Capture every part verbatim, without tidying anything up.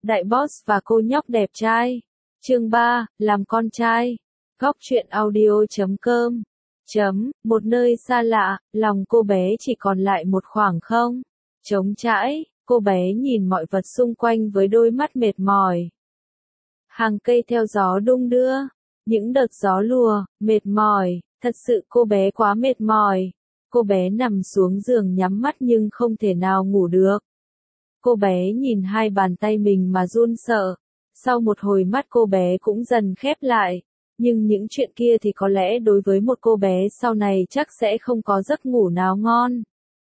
Đại boss và cô nhóc đẹp trai. Chương ba, làm con trai. Góc truyện audio chấm com. Chấm, một nơi xa lạ, lòng cô bé chỉ còn lại một khoảng không. Trống trải, cô bé nhìn mọi vật xung quanh với đôi mắt mệt mỏi. Hàng cây theo gió đung đưa, những đợt gió lùa, mệt mỏi, thật sự cô bé quá mệt mỏi. Cô bé nằm xuống giường nhắm mắt nhưng không thể nào ngủ được. Cô bé nhìn hai bàn tay mình mà run sợ. Sau một hồi mắt cô bé cũng dần khép lại. Nhưng những chuyện kia thì có lẽ đối với một cô bé sau này chắc sẽ không có giấc ngủ nào ngon.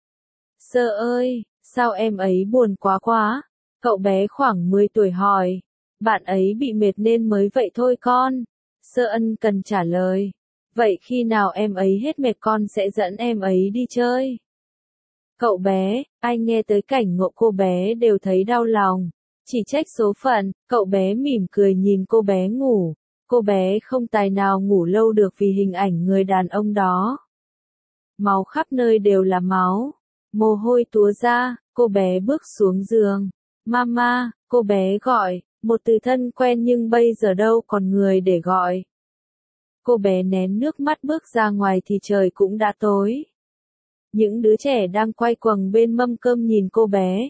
Sơ ơi, sao em ấy buồn quá quá? Cậu bé khoảng mười tuổi hỏi. Bạn ấy bị mệt nên mới vậy thôi con. Sơ ân cần trả lời. Vậy khi nào em ấy hết mệt con sẽ dẫn em ấy đi chơi. Cậu bé, ai nghe tới cảnh ngộ cô bé đều thấy đau lòng. Chỉ trách số phận, cậu bé mỉm cười nhìn cô bé ngủ. Cô bé không tài nào ngủ lâu được vì hình ảnh người đàn ông đó. Máu khắp nơi đều là máu. Mồ hôi túa ra, cô bé bước xuống giường. Mama, cô bé gọi, một từ thân quen nhưng bây giờ đâu còn người để gọi. Cô bé nén nước mắt bước ra ngoài thì trời cũng đã tối. Những đứa trẻ đang quay quần bên mâm cơm nhìn cô bé.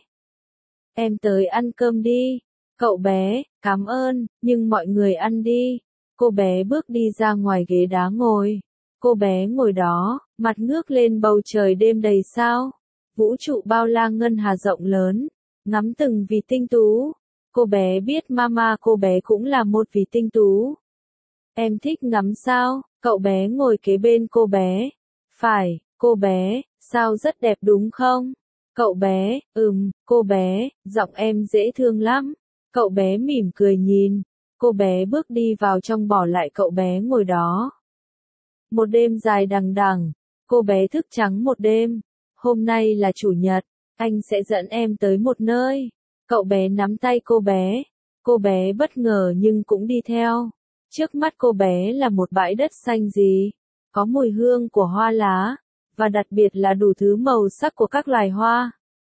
Em tới ăn cơm đi. Cậu bé, cảm ơn, nhưng mọi người ăn đi. Cô bé bước đi ra ngoài ghế đá ngồi. Cô bé ngồi đó, mặt ngước lên bầu trời đêm đầy sao. Vũ trụ bao la ngân hà rộng lớn, ngắm từng vì tinh tú. Cô bé biết mama cô bé cũng là một vì tinh tú. Em thích ngắm sao? Cậu bé ngồi kế bên cô bé. Phải, cô bé, sao rất đẹp đúng không? Cậu bé, ừm, cô bé, giọng em dễ thương lắm. Cậu bé mỉm cười nhìn. Cô bé bước đi vào trong bỏ lại cậu bé ngồi đó. Một đêm dài đằng đằng, cô bé thức trắng một đêm. Hôm nay là chủ nhật, anh sẽ dẫn em tới một nơi. Cậu bé nắm tay cô bé. Cô bé bất ngờ nhưng cũng đi theo. Trước mắt cô bé là một bãi đất xanh gì, có mùi hương của hoa lá, và đặc biệt là đủ thứ màu sắc của các loài hoa.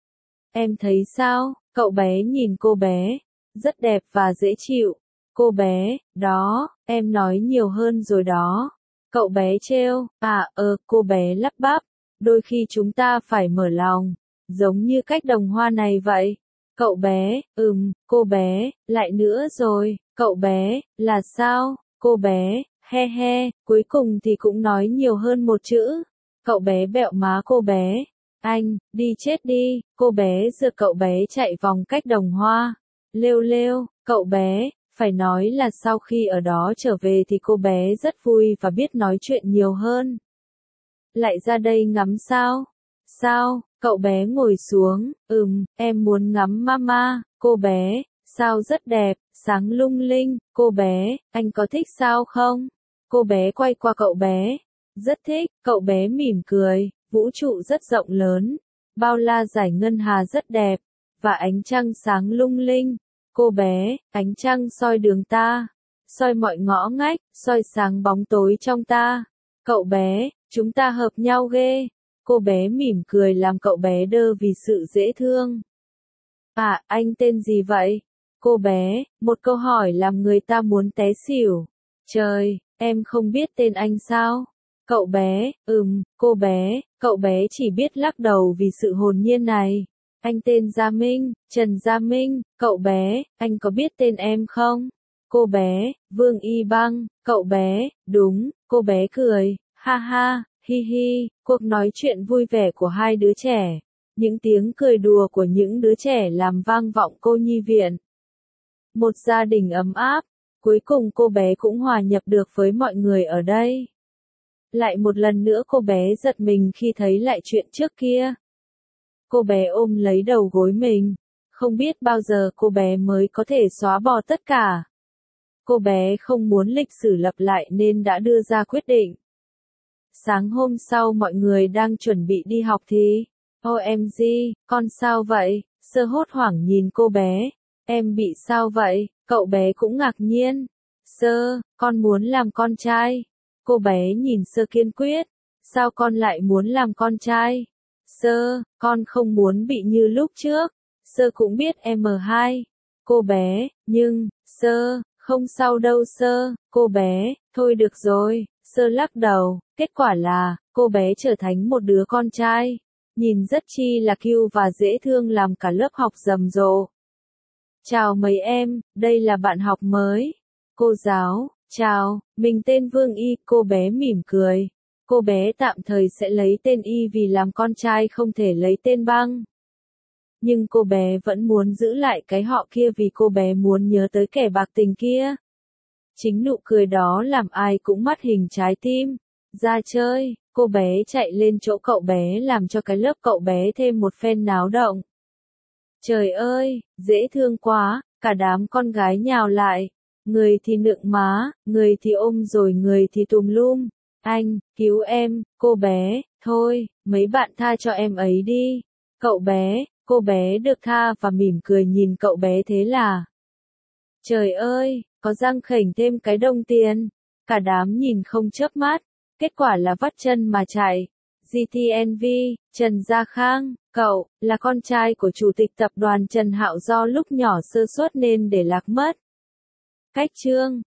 Em thấy sao? Cậu bé nhìn cô bé, rất đẹp và dễ chịu. Cô bé, đó, em nói nhiều hơn rồi đó. Cậu bé trêu, à, ờ, cô bé lắp bắp, đôi khi chúng ta phải mở lòng, giống như cách đồng hoa này vậy. Cậu bé, ừm, cô bé, lại nữa rồi, cậu bé, là sao? Cô bé, he he, cuối cùng thì cũng nói nhiều hơn một chữ. Cậu bé bẹo má cô bé. Anh, đi chết đi, cô bé giơ cậu bé chạy vòng cách đồng hoa. Lêu lêu, cậu bé, phải nói là sau khi ở đó trở về thì cô bé rất vui và biết nói chuyện nhiều hơn. Lại ra đây ngắm sao? Sao? Cậu bé ngồi xuống, ừm, em muốn ngắm mama, cô bé, sao rất đẹp, sáng lung linh, cô bé, anh có thích sao không? Cô bé quay qua cậu bé, rất thích, cậu bé mỉm cười, vũ trụ rất rộng lớn, bao la giải ngân hà rất đẹp, và ánh trăng sáng lung linh. Cô bé, ánh trăng soi đường ta, soi mọi ngõ ngách, soi sáng bóng tối trong ta. Cậu bé, chúng ta hợp nhau ghê. Cô bé mỉm cười làm cậu bé đơ vì sự dễ thương. À, anh tên gì vậy? Cô bé, một câu hỏi làm người ta muốn té xỉu. Trời, em không biết tên anh sao? Cậu bé, ừm, cô bé, cậu bé chỉ biết lắc đầu vì sự hồn nhiên này. Anh tên Gia Minh, Trần Gia Minh, cậu bé, anh có biết tên em không? Cô bé, Vương Y Băng, cậu bé, đúng, cô bé cười, ha ha, hi hi, cuộc nói chuyện vui vẻ của hai đứa trẻ. Những tiếng cười đùa của những đứa trẻ làm vang vọng cô nhi viện. Một gia đình ấm áp, cuối cùng cô bé cũng hòa nhập được với mọi người ở đây. Lại một lần nữa cô bé giật mình khi thấy lại chuyện trước kia. Cô bé ôm lấy đầu gối mình, không biết bao giờ cô bé mới có thể xóa bỏ tất cả. Cô bé không muốn lịch sử lặp lại nên đã đưa ra quyết định. Sáng hôm sau mọi người đang chuẩn bị đi học thì, ô em giê, con sao vậy? Sơ hốt hoảng nhìn cô bé, em bị sao vậy? Cậu bé cũng ngạc nhiên. Sơ, con muốn làm con trai. Cô bé nhìn Sơ kiên quyết, sao con lại muốn làm con trai? Sơ, con không muốn bị như lúc trước. Sơ cũng biết em hai. cô bé, nhưng, sơ, không sao đâu sơ, cô bé, thôi được rồi, sơ lắc đầu, kết quả là, cô bé trở thành một đứa con trai, nhìn rất chi là cute và dễ thương làm cả lớp học rầm rộ. Chào mấy em, đây là bạn học mới. Cô giáo, chào, mình tên Vương Y, cô bé mỉm cười. Cô bé tạm thời sẽ lấy tên Y vì làm con trai không thể lấy tên Băng. Nhưng cô bé vẫn muốn giữ lại cái họ kia vì cô bé muốn nhớ tới kẻ bạc tình kia. Chính nụ cười đó làm ai cũng mắt hình trái tim. Ra chơi, cô bé chạy lên chỗ cậu bé làm cho cái lớp cậu bé thêm một phen náo động. Trời ơi, dễ thương quá, cả đám con gái nhào lại. Người thì nựng má, người thì ôm rồi người thì tùm lum. Anh, cứu em, cô bé, thôi, mấy bạn tha cho em ấy đi. Cậu bé, cô bé được tha và mỉm cười nhìn cậu bé thế là. Trời ơi, có răng khểnh thêm cái đồng tiền. Cả đám nhìn không chớp mắt, kết quả là vắt chân mà chạy. giê tê en vê, Trần Gia Khang, cậu, là con trai của chủ tịch tập đoàn Trần Hạo do lúc nhỏ sơ suất nên để lạc mất. Cách chương